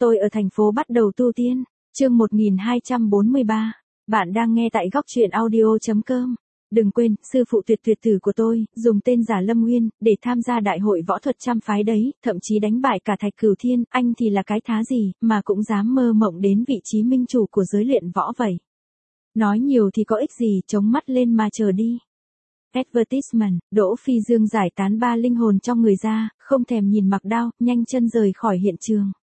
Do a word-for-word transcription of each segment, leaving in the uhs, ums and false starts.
Tôi ở thành phố bắt đầu tu tiên. Chương một nghìn hai trăm bốn mươi ba. Bạn đang nghe tại góc truyện audio chấm com. Đừng quên, sư phụ tuyệt tuyệt tử của tôi, dùng tên giả Lâm Nguyên, để tham gia đại hội võ thuật trăm phái đấy, thậm chí đánh bại cả Thạch Cửu Thiên, anh thì là cái thá gì, mà cũng dám mơ mộng đến vị trí minh chủ của giới luyện võ vậy. Nói nhiều thì có ích gì, chống mắt lên mà chờ đi. Advertisement, Đỗ Phi Dương giải tán ba linh hồn trong người ra, không thèm nhìn Mạc Đao, nhanh chân rời khỏi hiện trường.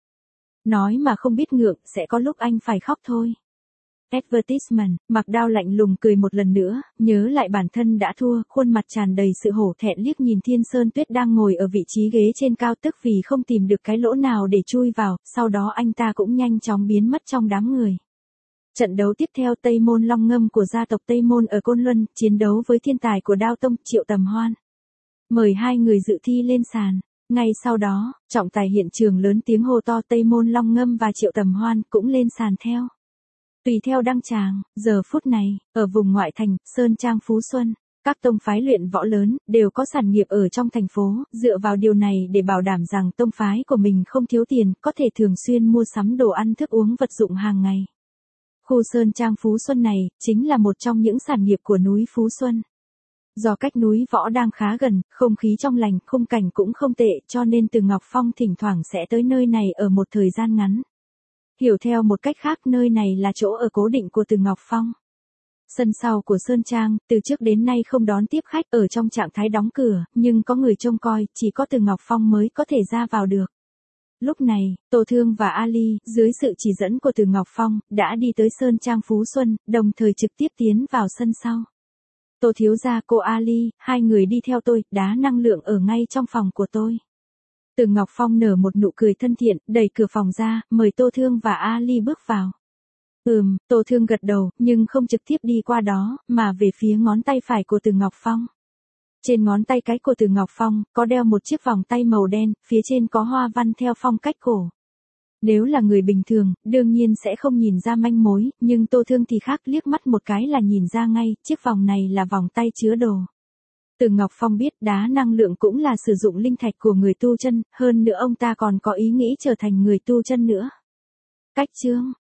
Nói mà không biết ngượng, sẽ có lúc anh phải khóc thôi. Advertisement, Mạc Đao lạnh lùng cười một lần nữa, nhớ lại bản thân đã thua, khuôn mặt tràn đầy sự hổ thẹn liếc nhìn Thiên Sơn Tuyết đang ngồi ở vị trí ghế trên cao tức vì không tìm được cái lỗ nào để chui vào, sau đó anh ta cũng nhanh chóng biến mất trong đám người. Trận đấu tiếp theo Tây Môn Long Ngâm của gia tộc Tây Môn ở Côn Luân, chiến đấu với thiên tài của Đao Tông, Triệu Tầm Hoan. Mời hai người dự thi lên sàn. Ngay sau đó, trọng tài hiện trường lớn tiếng hô to Tây Môn Long Ngâm và Triệu Tầm Hoan cũng lên sàn theo. Tùy theo đăng tràng, giờ phút này, ở vùng ngoại thành, Sơn Trang Phú Xuân, các tông phái luyện võ lớn, đều có sản nghiệp ở trong thành phố, dựa vào điều này để bảo đảm rằng tông phái của mình không thiếu tiền, có thể thường xuyên mua sắm đồ ăn thức uống vật dụng hàng ngày. Khu Sơn Trang Phú Xuân này, chính là một trong những sản nghiệp của núi Phú Xuân. Do cách núi võ đang khá gần, không khí trong lành, khung cảnh cũng không tệ, cho nên Từ Ngọc Phong thỉnh thoảng sẽ tới nơi này ở một thời gian ngắn. Hiểu theo một cách khác, nơi này là chỗ ở cố định của Từ Ngọc Phong. Sân sau của Sơn Trang, từ trước đến nay không đón tiếp khách, ở trong trạng thái đóng cửa, nhưng có người trông coi, chỉ có Từ Ngọc Phong mới có thể ra vào được. Lúc này, Tô Thương và Ali, dưới sự chỉ dẫn của Từ Ngọc Phong, đã đi tới Sơn Trang Phú Xuân, đồng thời trực tiếp tiến vào sân sau. Tô thiếu gia, cô Ali, hai người đi theo tôi, đá năng lượng ở ngay trong phòng của tôi. Từ Ngọc Phong nở một nụ cười thân thiện, đẩy cửa phòng ra, mời Tô Thương và Ali bước vào. Ừm, Tô Thương gật đầu, nhưng không trực tiếp đi qua đó, mà về phía ngón tay phải của Từ Ngọc Phong. Trên ngón tay cái của Từ Ngọc Phong, có đeo một chiếc vòng tay màu đen, phía trên có hoa văn theo phong cách cổ. Nếu là người bình thường, đương nhiên sẽ không nhìn ra manh mối, nhưng Tô Thương thì khác, liếc mắt một cái là nhìn ra ngay, chiếc vòng này là vòng tay chứa đồ. Từ Ngọc Phong biết đá năng lượng cũng là sử dụng linh thạch của người tu chân, hơn nữa ông ta còn có ý nghĩ trở thành người tu chân nữa. Cách chương,